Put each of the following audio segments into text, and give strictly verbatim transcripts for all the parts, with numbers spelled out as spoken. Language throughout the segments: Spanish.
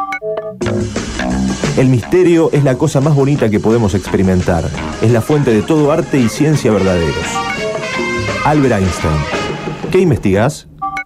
El misterio es la cosa más bonita que podemos experimentar. Es la fuente de todo arte y ciencia verdaderos. Albert Einstein. ¿Qué investigás?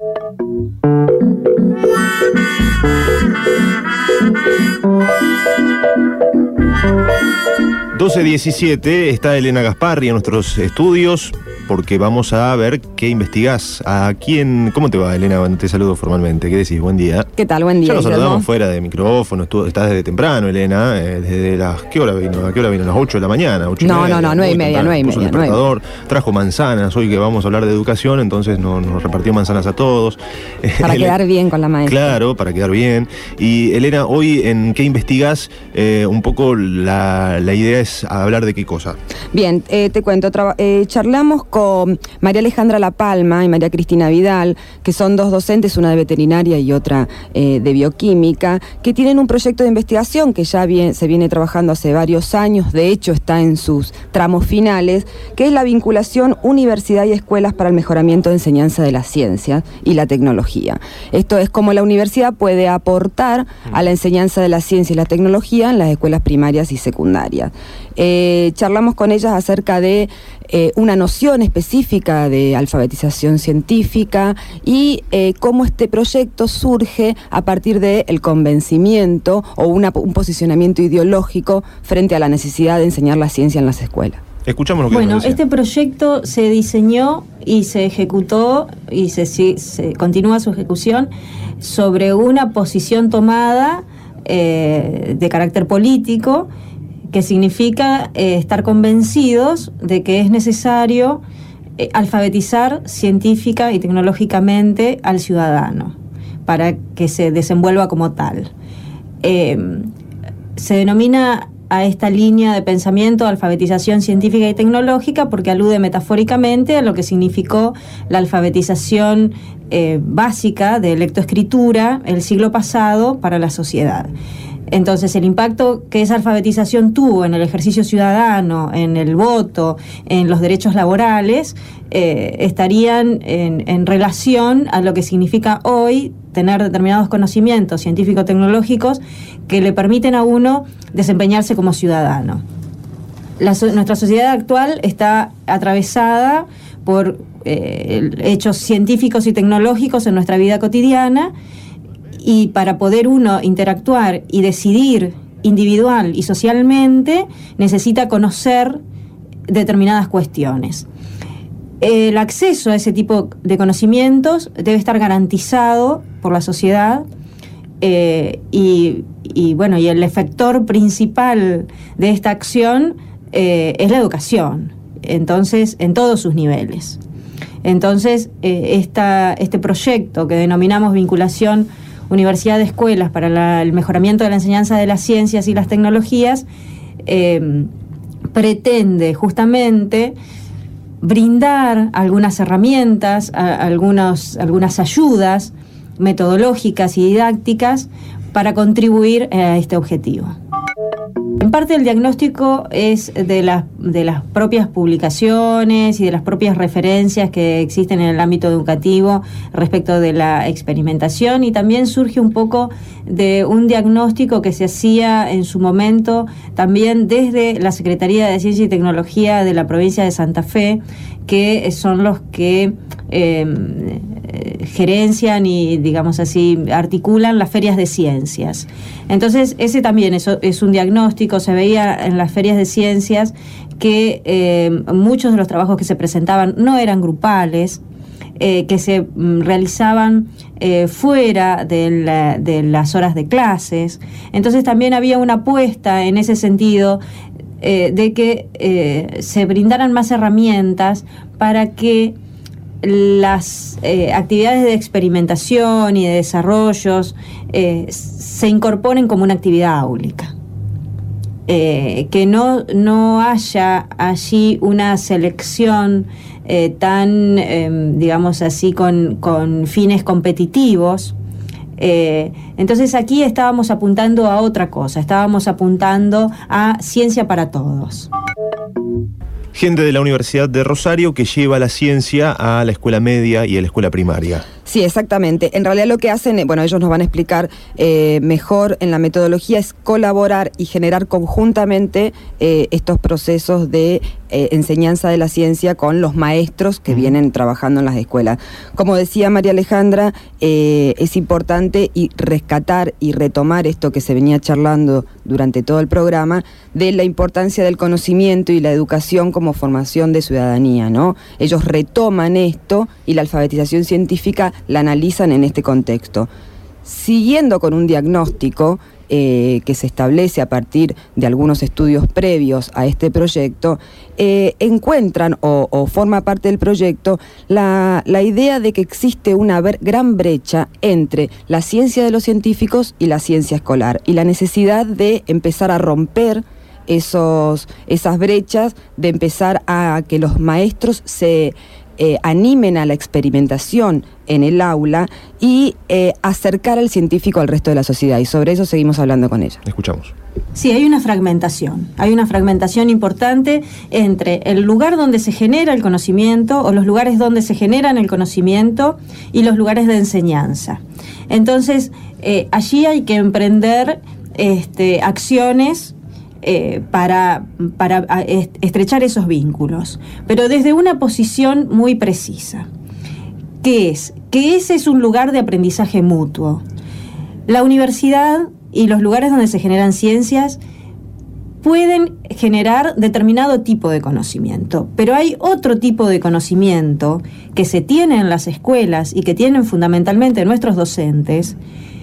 doce diecisiete, está Elena Gasparri en nuestros estudios porque vamos a ver qué investigás. ¿A quién? ¿Cómo te va, Elena? Te saludo formalmente. ¿Qué decís? Buen día. ¿Qué tal? Buen día. Ya nos Guillermo. saludamos fuera de micrófono. Estuvo, estás desde temprano, Elena. Eh, desde las... ¿Qué hora vino? ¿A qué hora vino? ¿A las ocho de la mañana? ocho No, y media, no, no, nueve y media, nueve y puso el media. despertador, trajo manzanas. Hoy que vamos a hablar de educación, entonces nos, nos repartió manzanas a todos. Para quedar bien con la maestra. Claro, para quedar bien. Y Elena, hoy en ¿Qué investigás? Eh, un poco la, la idea es hablar de qué cosa. Bien, eh, te cuento, traba, eh, charlamos con María Alejandra La Palma y María Cristina Vidal, que son dos docentes, una de veterinaria y otra eh, de bioquímica, que tienen un proyecto de investigación que ya bien, se viene trabajando hace varios años, de hecho está en sus tramos finales, que es la vinculación universidad y escuelas para el mejoramiento de enseñanza de la ciencia y la tecnología. Esto es cómo la universidad puede aportar a la enseñanza de la ciencia y la tecnología en las escuelas primarias y secundarias. Eh, charlamos con ellas acerca de eh, una noción específica de alfabetización científica y eh, cómo este proyecto surge a partir del convencimiento o una, un posicionamiento ideológico frente a la necesidad de enseñar la ciencia en las escuelas. Escuchamos lo que Bueno, nos decía. este proyecto se diseñó y se ejecutó y se, se, se continúa su ejecución sobre una posición tomada eh, de carácter político, que significa eh, estar convencidos de que es necesario eh, alfabetizar científica y tecnológicamente al ciudadano para que se desenvuelva como tal. Eh, se denomina a esta línea de pensamiento alfabetización científica y tecnológica porque alude metafóricamente a lo que significó la alfabetización eh, básica de lectoescritura el siglo pasado para la sociedad. Entonces, el impacto que esa alfabetización tuvo en el ejercicio ciudadano, en el voto, en los derechos laborales, eh, estarían en, en relación a lo que significa hoy tener determinados conocimientos científico-tecnológicos que le permiten a uno desempeñarse como ciudadano. La, nuestra sociedad actual está atravesada por eh, hechos científicos y tecnológicos en nuestra vida cotidiana, y para poder uno interactuar y decidir individual y socialmente, necesita conocer determinadas cuestiones. El acceso a ese tipo de conocimientos debe estar garantizado por la sociedad eh, y, y, bueno, y el efector principal de esta acción eh, es la educación, entonces, en todos sus niveles. Entonces, eh, esta, este proyecto que denominamos vinculación Universidad de Escuelas para la, el mejoramiento de la enseñanza de las ciencias y las tecnologías, eh, pretende justamente brindar algunas herramientas, a, algunos, algunas ayudas metodológicas y didácticas para contribuir a este objetivo. En parte el diagnóstico es de las, de las propias publicaciones y de las propias referencias que existen en el ámbito educativo respecto de la experimentación, y también surge un poco de un diagnóstico que se hacía en su momento también desde la Secretaría de Ciencia y Tecnología de la provincia de Santa Fe, que son los que eh, gerencian y, digamos así, articulan las ferias de ciencias. Entonces, ese también es, es un diagnóstico. Se veía en las ferias de ciencias que eh, muchos de los trabajos que se presentaban no eran grupales, eh, que se mm, realizaban eh, fuera de, la, de las horas de clases. Entonces, también había una apuesta en ese sentido eh, de que eh, se brindaran más herramientas para que las eh, actividades de experimentación y de desarrollos eh, se incorporen como una actividad áulica. Eh, que no, no haya allí una selección eh, tan, eh, digamos así, con, con fines competitivos. Eh, entonces aquí estábamos apuntando a otra cosa, estábamos apuntando a ciencia para todos. Gente de la Universidad de Rosario que lleva la ciencia a la escuela media y a la escuela primaria. Sí, exactamente. En realidad lo que hacen, eh, bueno, ellos nos van a explicar eh, mejor en la metodología, es colaborar y generar conjuntamente eh, estos procesos de eh, enseñanza de la ciencia con los maestros que uh-huh. vienen trabajando en las escuelas. Como decía María Alejandra, eh, es importante y rescatar y retomar esto que se venía charlando durante todo el programa, de la importancia del conocimiento y la educación como formación de ciudadanía, ¿no? Ellos retoman esto y la alfabetización científica la analizan en este contexto. Siguiendo con un diagnóstico eh, que se establece a partir de algunos estudios previos a este proyecto, eh, encuentran o, o forma parte del proyecto la, la idea de que existe una ver, gran brecha entre la ciencia de los científicos y la ciencia escolar, y la necesidad de empezar a romper esos, esas brechas, de empezar a que los maestros se Eh, animen a la experimentación en el aula y eh, acercar al científico al resto de la sociedad, y sobre eso seguimos hablando con ella. Escuchamos. Sí, hay una fragmentación, hay una fragmentación importante entre el lugar donde se genera el conocimiento, o los lugares donde se generan el conocimiento, y los lugares de enseñanza. Entonces, eh, allí hay que emprender este, acciones Eh, para, para a, estrechar esos vínculos, pero desde una posición muy precisa, que es que ese es un lugar de aprendizaje mutuo. La universidad y los lugares donde se generan ciencias pueden generar determinado tipo de conocimiento, pero hay otro tipo de conocimiento que se tiene en las escuelas y que tienen fundamentalmente nuestros docentes,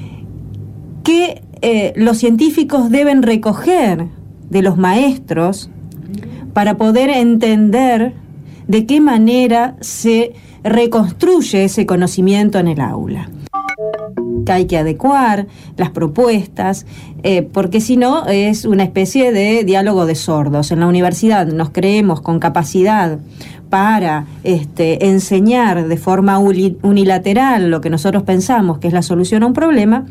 que eh, los científicos deben recoger de los maestros para poder entender de qué manera se reconstruye ese conocimiento en el aula. Hay que adecuar las propuestas, eh, porque si no es una especie de diálogo de sordos. En la universidad nos creemos con capacidad para este, enseñar de forma unilateral lo que nosotros pensamos que es la solución a un problema,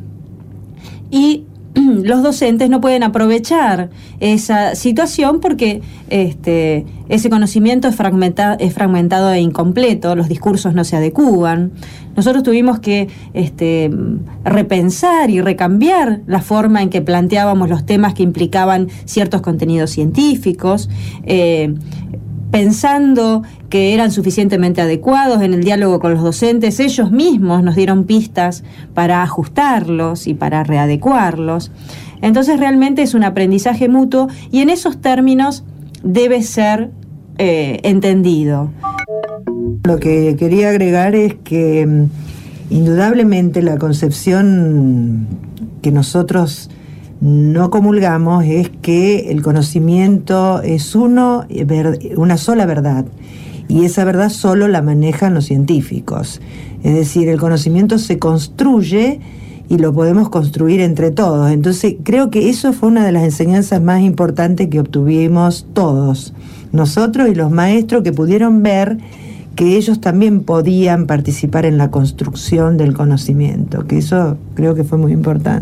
y los docentes no pueden aprovechar esa situación porque este, ese conocimiento es, fragmenta, es fragmentado e incompleto, los discursos no se adecúan. Nosotros tuvimos que este, repensar y recambiar la forma en que planteábamos los temas que implicaban ciertos contenidos científicos, eh, pensando que eran suficientemente adecuados en el diálogo con los docentes. Ellos mismos nos dieron pistas para ajustarlos y para readecuarlos. Entonces realmente es un aprendizaje mutuo, y en esos términos debe ser eh, entendido. Lo que quería agregar es que indudablemente la concepción que nosotros no comulgamos es que el conocimiento es uno, una sola verdad, y esa verdad solo la manejan los científicos. Es decir, el conocimiento se construye y lo podemos construir entre todos. Entonces creo que eso fue una de las enseñanzas más importantes que obtuvimos todos, nosotros y los maestros, que pudieron ver que ellos también podían participar en la construcción del conocimiento, que eso creo que fue muy importante.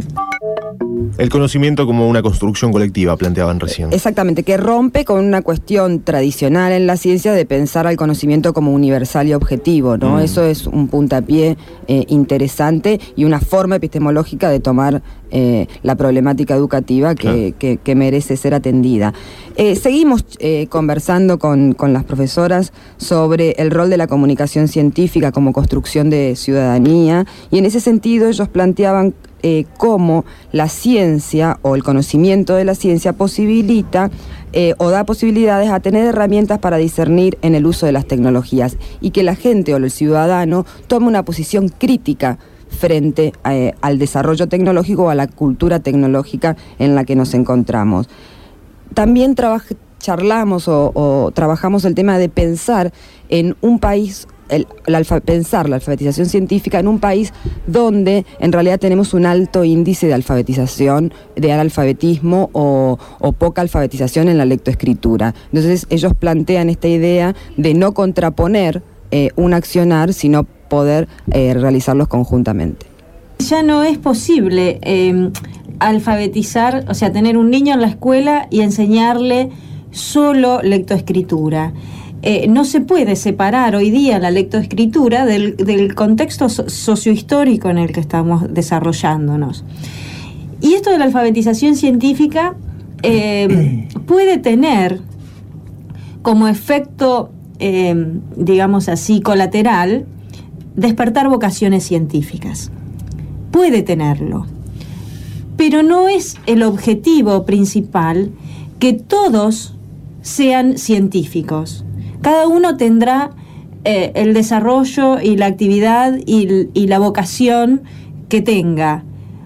El conocimiento como una construcción colectiva, planteaban recién. Exactamente, que rompe con una cuestión tradicional en la ciencia de pensar al conocimiento como universal y objetivo, ¿no? Mm. Eso es un puntapié eh, interesante y una forma epistemológica de tomar eh, la problemática educativa que, claro. que, que merece ser atendida. Eh, seguimos eh, conversando con, con las profesoras sobre el rol de la comunicación científica como construcción de ciudadanía, y en ese sentido ellos planteaban Eh, cómo la ciencia o el conocimiento de la ciencia posibilita eh, o da posibilidades a tener herramientas para discernir en el uso de las tecnologías, y que la gente o el ciudadano tome una posición crítica frente a, eh, al desarrollo tecnológico o a la cultura tecnológica en la que nos encontramos. También trabaj- charlamos o, o trabajamos el tema de pensar en un país El, el alfa, pensar la alfabetización científica en un país donde en realidad tenemos un alto índice de alfabetización, de analfabetismo o, o poca alfabetización en la lectoescritura. Entonces ellos plantean esta idea de no contraponer eh, un accionar, sino poder eh, realizarlos conjuntamente. Ya no es posible eh, alfabetizar, o sea, tener un niño en la escuela y enseñarle solo lectoescritura. eh, no se puede separar hoy día la lectoescritura del, del contexto so- sociohistórico en el que estamos desarrollándonos. Y esto de la alfabetización científica eh, puede tener como efecto, eh, digamos así, colateral, despertar vocaciones científicas. Puede tenerlo, pero no es el objetivo principal que todos sean científicos. Cada uno tendrá eh, el desarrollo y la actividad y, y la vocación que tenga.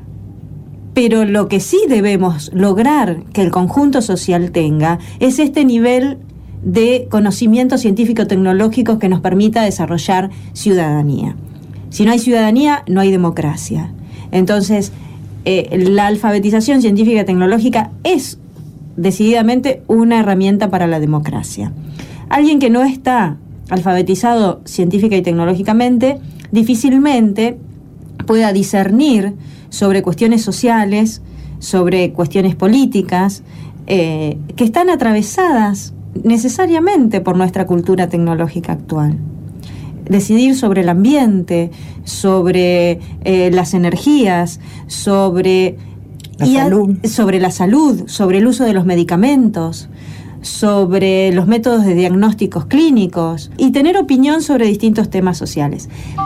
Pero lo que sí debemos lograr que el conjunto social tenga es este nivel de conocimiento científico-tecnológico que nos permita desarrollar ciudadanía. Si no hay ciudadanía, no hay democracia. Entonces, eh, la alfabetización científica y tecnológica es decididamente una herramienta para la democracia. Alguien que no está alfabetizado científica y tecnológicamente difícilmente pueda discernir sobre cuestiones sociales, sobre cuestiones políticas, eh, que están atravesadas necesariamente por nuestra cultura tecnológica actual. Decidir sobre el ambiente, sobre eh, las energías, sobre la, y salud. A, sobre la salud, sobre el uso de los medicamentos, sobre los métodos de diagnósticos clínicos y tener opinión sobre distintos temas sociales.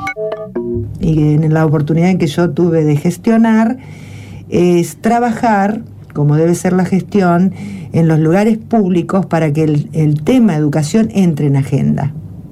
Y en la oportunidad en que yo tuve de gestionar es trabajar, como debe ser la gestión, en los lugares públicos para que el, el tema educación entre en agenda.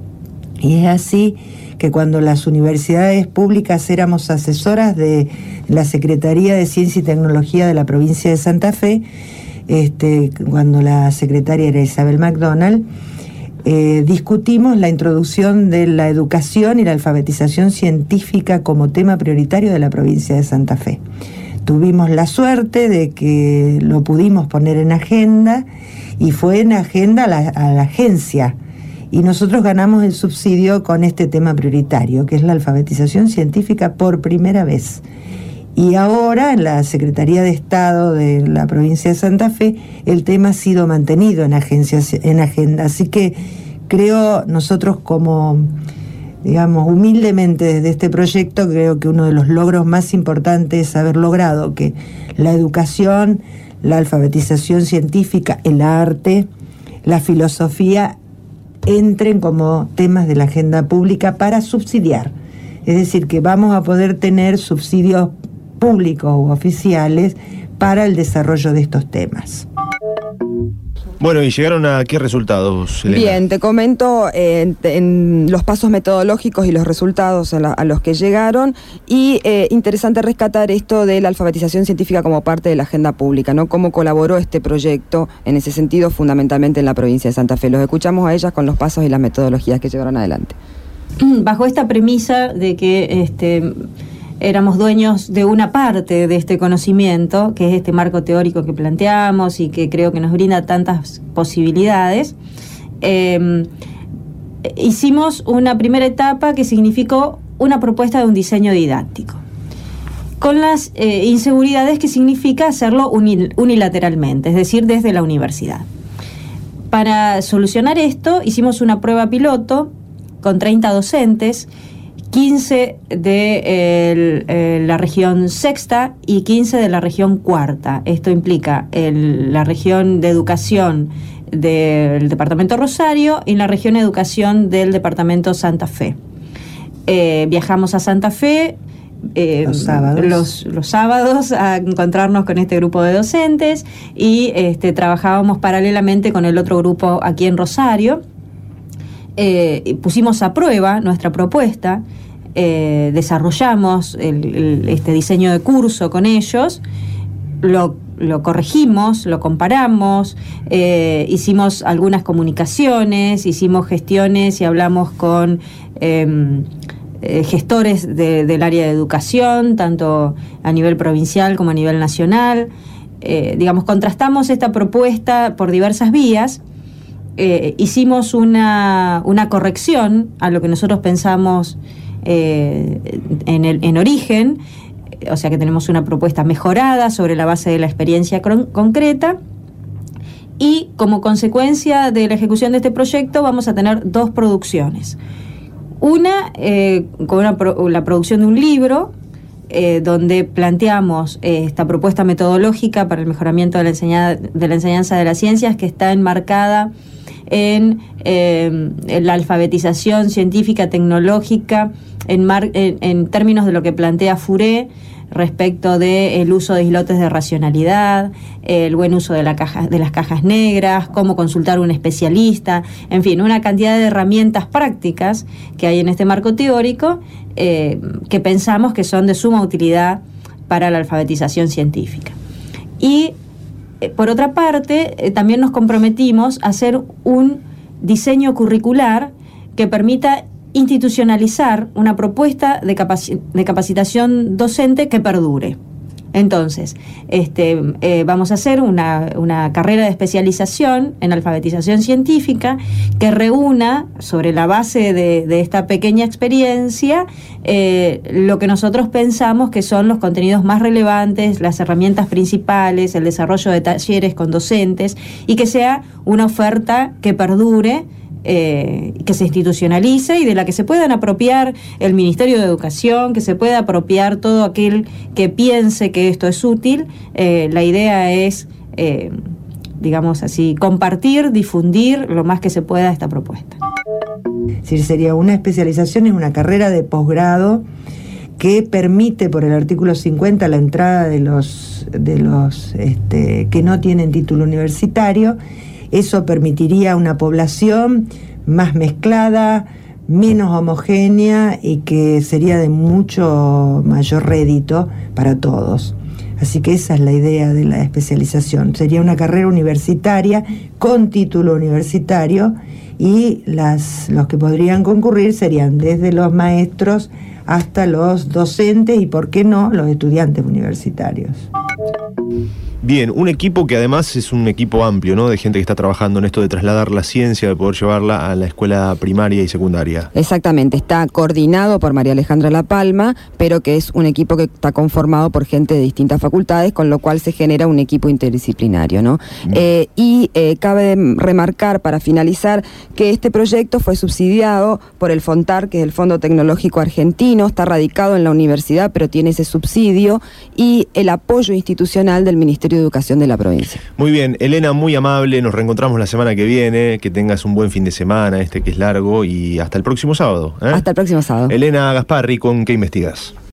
Y es así que cuando las universidades públicas éramos asesoras de la Secretaría de Ciencia y Tecnología de la provincia de Santa Fe, este, cuando la secretaria era Isabel McDonald, eh, discutimos la introducción de la educación y la alfabetización científica como tema prioritario de la provincia de Santa Fe. Tuvimos la suerte de que lo pudimos poner en agenda y fue en agenda a la, a la agencia. Y nosotros ganamos el subsidio con este tema prioritario, que es la alfabetización científica por primera vez. Y ahora en la Secretaría de Estado de la provincia de Santa Fe, el tema ha sido mantenido en, agencias, en agenda. Así que creo nosotros como, digamos, humildemente desde este proyecto, creo que uno de los logros más importantes es haber logrado que la educación, la alfabetización científica, el arte, la filosofía entren como temas de la agenda pública para subsidiar. Es decir, que vamos a poder tener subsidios públicos u oficiales para el desarrollo de estos temas. Bueno, ¿y llegaron a qué resultados, Elena? Bien, te comento eh, en los pasos metodológicos y los resultados a, la, a los que llegaron, y eh, interesante rescatar esto de la alfabetización científica como parte de la agenda pública, ¿no? Cómo colaboró este proyecto en ese sentido fundamentalmente en la provincia de Santa Fe. Los escuchamos a ellas con los pasos y las metodologías que llevaron adelante. Bajo esta premisa de que este, éramos dueños de una parte de este conocimiento, que es este marco teórico que planteamos y que creo que nos brinda tantas posibilidades, eh, hicimos una primera etapa que significó una propuesta de un diseño didáctico, con las eh, inseguridades que significa hacerlo unil- unilateralmente, es decir, desde la universidad. Para solucionar esto, hicimos una prueba piloto con treinta docentes, quince de eh, el, la región sexta y quince de la región cuarta. Esto implica el, la región de educación del departamento Rosario y la región de educación del departamento Santa Fe. Eh, viajamos a Santa Fe eh, los, sábados. Los, los sábados a encontrarnos con este grupo de docentes y este, trabajábamos paralelamente con el otro grupo aquí en Rosario. Eh, pusimos a prueba nuestra propuesta, eh, desarrollamos el, el, este diseño de curso con ellos, lo, lo corregimos, lo comparamos, eh, hicimos algunas comunicaciones, hicimos gestiones y hablamos con eh, eh, gestores de, del área de educación, tanto a nivel provincial como a nivel nacional. Eh, digamos, contrastamos esta propuesta por diversas vías. Eh, hicimos una, una corrección a lo que nosotros pensamos eh, en, el, en origen, o sea que tenemos una propuesta mejorada sobre la base de la experiencia cron- concreta, y como consecuencia de la ejecución de este proyecto vamos a tener dos producciones. Una, eh, con una pro- la producción de un libro, Eh, donde planteamos eh, esta propuesta metodológica para el mejoramiento de la, enseña- de la enseñanza de las ciencias, que está enmarcada en, eh, en la alfabetización científica, tecnológica, en, mar- en, en términos de lo que plantea Fouré respecto del uso de islotes de racionalidad, el buen uso de, la caja, de las cajas negras, cómo consultar a un especialista, en fin, una cantidad de herramientas prácticas que hay en este marco teórico eh, que pensamos que son de suma utilidad para la alfabetización científica. Y, eh, por otra parte, eh, también nos comprometimos a hacer un diseño curricular que permita institucionalizar una propuesta de, capaci- de capacitación docente que perdure. Entonces, este, eh, vamos a hacer una, una carrera de especialización en alfabetización científica que reúna, sobre la base de, de esta pequeña experiencia, eh, lo que nosotros pensamos que son los contenidos más relevantes, las herramientas principales, el desarrollo de talleres con docentes, y que sea una oferta que perdure, Eh, que se institucionalice y de la que se puedan apropiar el Ministerio de Educación, que se pueda apropiar todo aquel que piense que esto es útil. Eh, la idea es, eh, digamos así, compartir, difundir lo más que se pueda esta propuesta. Es decir, sería una especialización en una carrera de posgrado que permite por el artículo cincuenta la entrada de los, de los este, que no tienen título universitario. Eso permitiría una población más mezclada, menos homogénea y que sería de mucho mayor rédito para todos. Así que esa es la idea de la especialización. Sería una carrera universitaria con título universitario y las, los que podrían concurrir serían desde los maestros hasta los docentes y, ¿por qué no?, los estudiantes universitarios. Bien, un equipo que además es un equipo amplio, ¿no? De gente que está trabajando en esto de trasladar la ciencia, de poder llevarla a la escuela primaria y secundaria. Exactamente, está coordinado por María Alejandra La Palma, pero que es un equipo que está conformado por gente de distintas facultades, con lo cual se genera un equipo interdisciplinario, ¿no? Mm. Eh, y eh, cabe remarcar, para finalizar, que este proyecto fue subsidiado por el FONTAR, que es el Fondo Tecnológico Argentino, está radicado en la universidad, pero tiene ese subsidio, y el apoyo institucional del Ministerio de Educación de la provincia. Muy bien, Elena, muy amable, nos reencontramos la semana que viene, que tengas un buen fin de semana, este que es largo, y hasta el próximo sábado, ¿eh? Hasta el próximo sábado. Elena Gasparri, ¿con qué investigas?